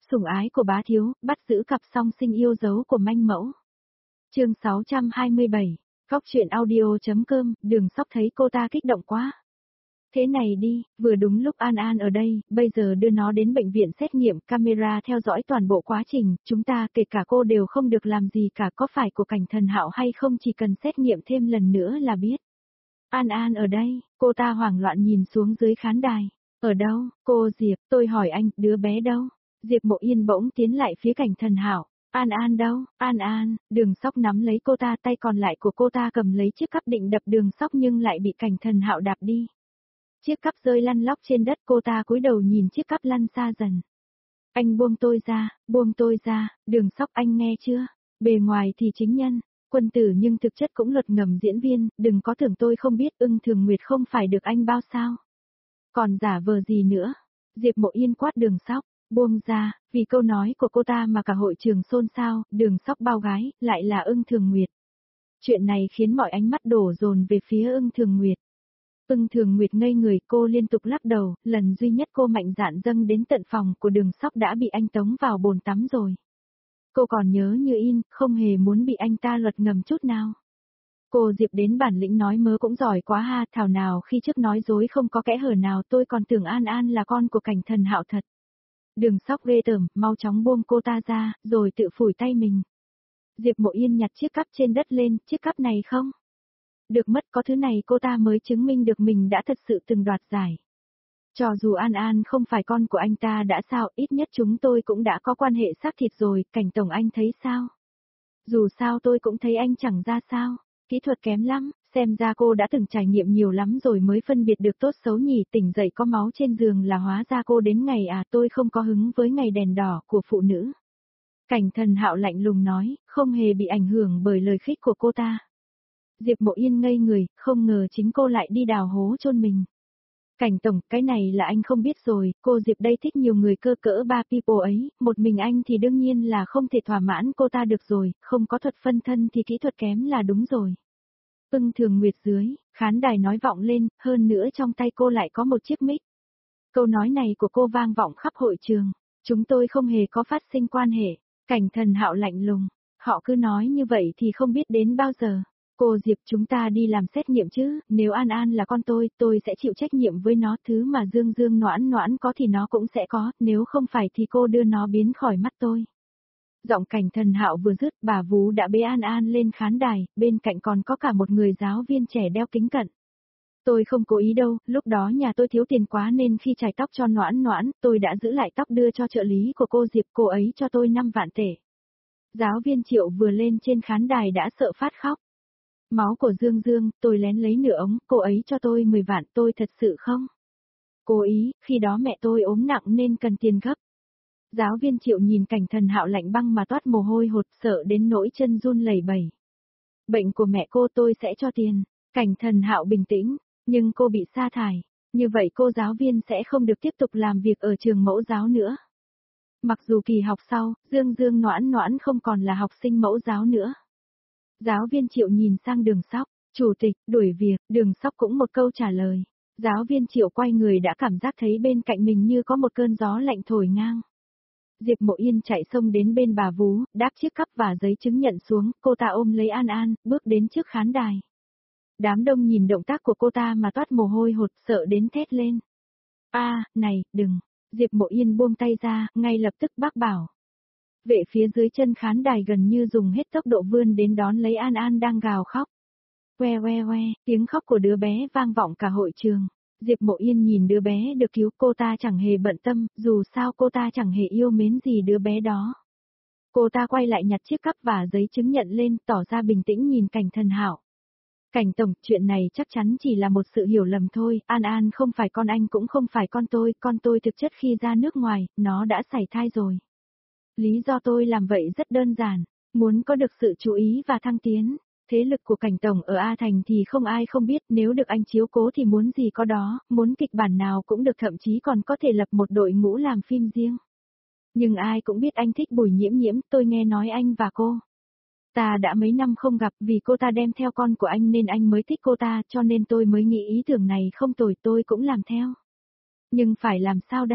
Sủng ái của bá thiếu, bắt giữ cặp song sinh yêu dấu của manh mẫu. Chương 627, Góc truyện audio.com, Đường Sóc thấy cô ta kích động quá. Thế này đi, vừa đúng lúc An An ở đây, bây giờ đưa nó đến bệnh viện xét nghiệm, camera theo dõi toàn bộ quá trình, chúng ta kể cả cô đều không được làm gì cả, có phải của Cảnh Thần Hạo hay không chỉ cần xét nghiệm thêm lần nữa là biết. An An ở đây, cô ta hoảng loạn nhìn xuống dưới khán đài. Ở đâu, cô Diệp, tôi hỏi anh, đứa bé đâu? Diệp Mộ Yên bỗng tiến lại phía Cảnh Thần Hạo. An An đâu? An An, Đường Sóc nắm lấy cô ta, tay còn lại của cô ta cầm lấy chiếc cắp định đập Đường Sóc nhưng lại bị Cảnh Thần Hạo đạp đi. Chiếc cắp rơi lăn lóc trên đất, cô ta cúi đầu nhìn chiếc cắp lăn xa dần. Anh buông tôi ra, Đường Sóc anh nghe chưa? Bề ngoài thì chính nhân, quân tử nhưng thực chất cũng luật ngầm diễn viên, đừng có tưởng tôi không biết Ưng Thường Nguyệt không phải được anh bao sao. Còn giả vờ gì nữa? Diệp Mộ Yên quát Đường Sóc, buông ra, vì câu nói của cô ta mà cả hội trường xôn xao, Đường Sóc bao gái, lại là Ưng Thường Nguyệt. Chuyện này khiến mọi ánh mắt đổ dồn về phía Ưng Thường Nguyệt. Ưng Thường Nguyệt ngây người, cô liên tục lắc đầu, lần duy nhất cô mạnh dạn dâng đến tận phòng của Đường Sóc đã bị anh tống vào bồn tắm rồi. Cô còn nhớ như in, không hề muốn bị anh ta luật ngầm chút nào. Cô Diệp đến bản lĩnh nói mớ cũng giỏi quá ha, thảo nào khi trước nói dối không có kẽ hở nào, tôi còn tưởng An An là con của Cảnh Thần Hạo thật. Đường Sóc ghê tởm, mau chóng buông cô ta ra, rồi tự phủi tay mình. Diệp Mộ Yên nhặt chiếc cắp trên đất lên, chiếc cắp này không? Được mất có thứ này cô ta mới chứng minh được mình đã thật sự từng đoạt giải. Cho dù An An không phải con của anh ta đã sao, ít nhất chúng tôi cũng đã có quan hệ xác thịt rồi, Cảnh Tổng anh thấy sao? Dù sao tôi cũng thấy anh chẳng ra sao, kỹ thuật kém lắm, xem ra cô đã từng trải nghiệm nhiều lắm rồi mới phân biệt được tốt xấu nhỉ, tỉnh dậy có máu trên giường là hóa ra cô đến ngày à, tôi không có hứng với ngày đèn đỏ của phụ nữ. Cảnh Thần Hạo lạnh lùng nói, không hề bị ảnh hưởng bởi lời khích của cô ta. Diệp Mộ Yên ngây người, không ngờ chính cô lại đi đào hố chôn mình. Cảnh Tổng, cái này là anh không biết rồi, cô Diệp đây thích nhiều người cơ cỡ ba people ấy, một mình anh thì đương nhiên là không thể thỏa mãn cô ta được rồi, không có thuật phân thân thì kỹ thuật kém là đúng rồi. Ưng Thường Nguyệt dưới, khán đài nói vọng lên, hơn nữa trong tay cô lại có một chiếc mic. Câu nói này của cô vang vọng khắp hội trường, chúng tôi không hề có phát sinh quan hệ, Cảnh Thần Hạo lạnh lùng, họ cứ nói như vậy thì không biết đến bao giờ. Cô Diệp chúng ta đi làm xét nghiệm chứ, nếu An An là con tôi sẽ chịu trách nhiệm với nó, thứ mà Dương Dương Noãn Noãn có thì nó cũng sẽ có, nếu không phải thì cô đưa nó biến khỏi mắt tôi. Giọng Cảnh Thần Hạo vừa dứt, bà Vú đã bế An An lên khán đài, bên cạnh còn có cả một người giáo viên trẻ đeo kính cận. Tôi không cố ý đâu, lúc đó nhà tôi thiếu tiền quá nên khi chải tóc cho Noãn Noãn, tôi đã giữ lại tóc đưa cho trợ lý của cô Diệp, cô ấy cho tôi 5 vạn tệ. Giáo viên Triệu vừa lên trên khán đài đã sợ phát khóc. Máu của Dương Dương, tôi lén lấy nửa ống, cô ấy cho tôi 10 vạn, tôi thật sự không? Cố ý, khi đó mẹ tôi ốm nặng nên cần tiền gấp. Giáo viên Triệu nhìn Cảnh Thần Hạo lạnh băng mà toát mồ hôi hột, sợ đến nỗi chân run lẩy bẩy. Bệnh của mẹ cô tôi sẽ cho tiền. Cảnh Thần Hạo bình tĩnh, nhưng cô bị sa thải, như vậy cô giáo viên sẽ không được tiếp tục làm việc ở trường mẫu giáo nữa. Mặc dù kỳ học sau, Dương Dương Noãn Noãn không còn là học sinh mẫu giáo nữa. Giáo viên Triệu nhìn sang Đường Sóc, chủ tịch, đuổi việc, Đường Sóc cũng một câu trả lời. Giáo viên Triệu quay người đã cảm giác thấy bên cạnh mình như có một cơn gió lạnh thổi ngang. Diệp Mộ Yên chạy xông đến bên bà Vú, đáp chiếc cắp và giấy chứng nhận xuống, cô ta ôm lấy An An, bước đến trước khán đài. Đám đông nhìn động tác của cô ta mà toát mồ hôi hột, sợ đến thét lên. Này, đừng. Diệp Mộ Yên buông tay ra, ngay lập tức bác bảo. Vệ phía dưới chân khán đài gần như dùng hết tốc độ vươn đến đón lấy An An đang gào khóc. Que, tiếng khóc của đứa bé vang vọng cả hội trường. Diệp Mộ Yên nhìn đứa bé được cứu, cô ta chẳng hề bận tâm, dù sao cô ta chẳng hề yêu mến gì đứa bé đó. Cô ta quay lại nhặt chiếc cắp và giấy chứng nhận lên, tỏ ra bình tĩnh nhìn Cảnh Thần Hạo. Cảnh Tổng, chuyện này chắc chắn chỉ là một sự hiểu lầm thôi, An An không phải con anh cũng không phải con tôi thực chất khi ra nước ngoài, nó đã sảy thai rồi. Lý do tôi làm vậy rất đơn giản, muốn có được sự chú ý và thăng tiến. Thế lực của Cảnh Tổng ở A Thành thì không ai không biết, nếu được anh chiếu cố thì muốn gì có đó, muốn kịch bản nào cũng được, thậm chí còn có thể lập một đội ngũ làm phim riêng. Nhưng ai cũng biết anh thích Bùi Nhiễm Nhiễm, tôi nghe nói anh và cô ta đã mấy năm không gặp, vì cô ta đem theo con của anh nên anh mới thích cô ta, cho nên tôi mới nghĩ ý tưởng này không tồi, tôi cũng làm theo. Nhưng phải làm sao đây?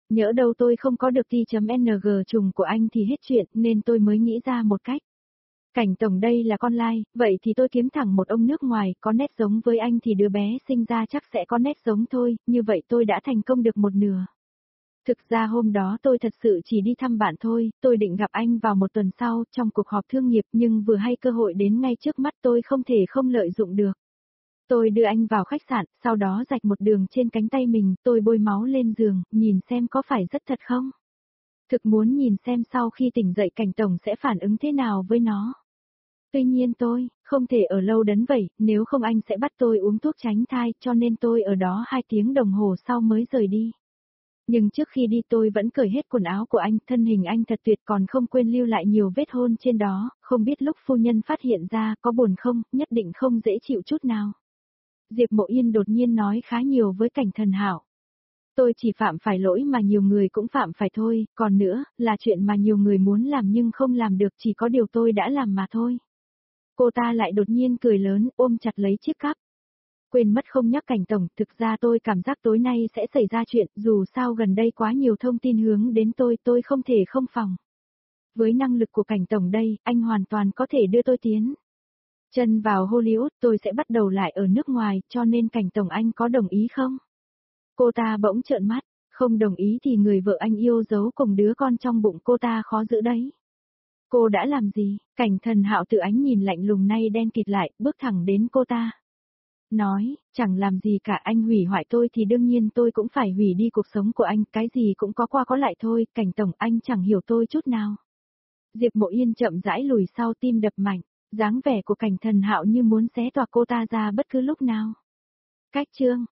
Nhỡ đâu tôi không có được T.ng trùng của anh thì hết chuyện nên tôi mới nghĩ ra một cách. Cảnh tổng đây là con lai, vậy thì tôi kiếm thẳng một ông nước ngoài, có nét giống với anh thì đứa bé sinh ra chắc sẽ có nét giống thôi, như vậy tôi đã thành công được một nửa. Thực ra hôm đó tôi thật sự chỉ đi thăm bạn thôi, tôi định gặp anh vào một tuần sau trong cuộc họp thương nghiệp nhưng vừa hay cơ hội đến ngay trước mắt tôi không thể không lợi dụng được. Tôi đưa anh vào khách sạn, sau đó rạch một đường trên cánh tay mình, tôi bôi máu lên giường, nhìn xem có phải rất thật không. Thực muốn nhìn xem sau khi tỉnh dậy cảnh tổng sẽ phản ứng thế nào với nó. Tuy nhiên tôi, không thể ở lâu đến vậy, nếu không anh sẽ bắt tôi uống thuốc tránh thai, cho nên tôi ở đó 2 tiếng đồng hồ sau mới rời đi. Nhưng trước khi đi tôi vẫn cởi hết quần áo của anh, thân hình anh thật tuyệt còn không quên lưu lại nhiều vết hôn trên đó, không biết lúc phu nhân phát hiện ra có buồn không, nhất định không dễ chịu chút nào. Diệp Mộ Yên đột nhiên nói khá nhiều với Cảnh Thần Hạo. Tôi chỉ phạm phải lỗi mà nhiều người cũng phạm phải thôi, còn nữa, là chuyện mà nhiều người muốn làm nhưng không làm được chỉ có điều tôi đã làm mà thôi. Cô ta lại đột nhiên cười lớn, ôm chặt lấy chiếc cắp. Quên mất không nhắc Cảnh tổng, thực ra tôi cảm giác tối nay sẽ xảy ra chuyện, dù sao gần đây quá nhiều thông tin hướng đến tôi không thể không phòng. Với năng lực của Cảnh tổng đây, anh hoàn toàn có thể đưa tôi tiến chân vào Hollywood, tôi sẽ bắt đầu lại ở nước ngoài, cho nên Cảnh tổng anh có đồng ý không? Cô ta bỗng trợn mắt, không đồng ý thì người vợ anh yêu giấu cùng đứa con trong bụng cô ta khó giữ đấy. Cô đã làm gì? Cảnh Thần Hạo tự ánh nhìn lạnh lùng nay đen kịt lại, bước thẳng đến cô ta. Nói, chẳng làm gì cả, anh hủy hoại tôi thì đương nhiên tôi cũng phải hủy đi cuộc sống của anh, cái gì cũng có qua có lại thôi, Cảnh tổng anh chẳng hiểu tôi chút nào. Diệp Mộ Yên chậm rãi lùi sau, tim đập mạnh, dáng vẻ của Cảnh Thần Hạo như muốn xé toạc cô ta ra bất cứ lúc nào. Cách chương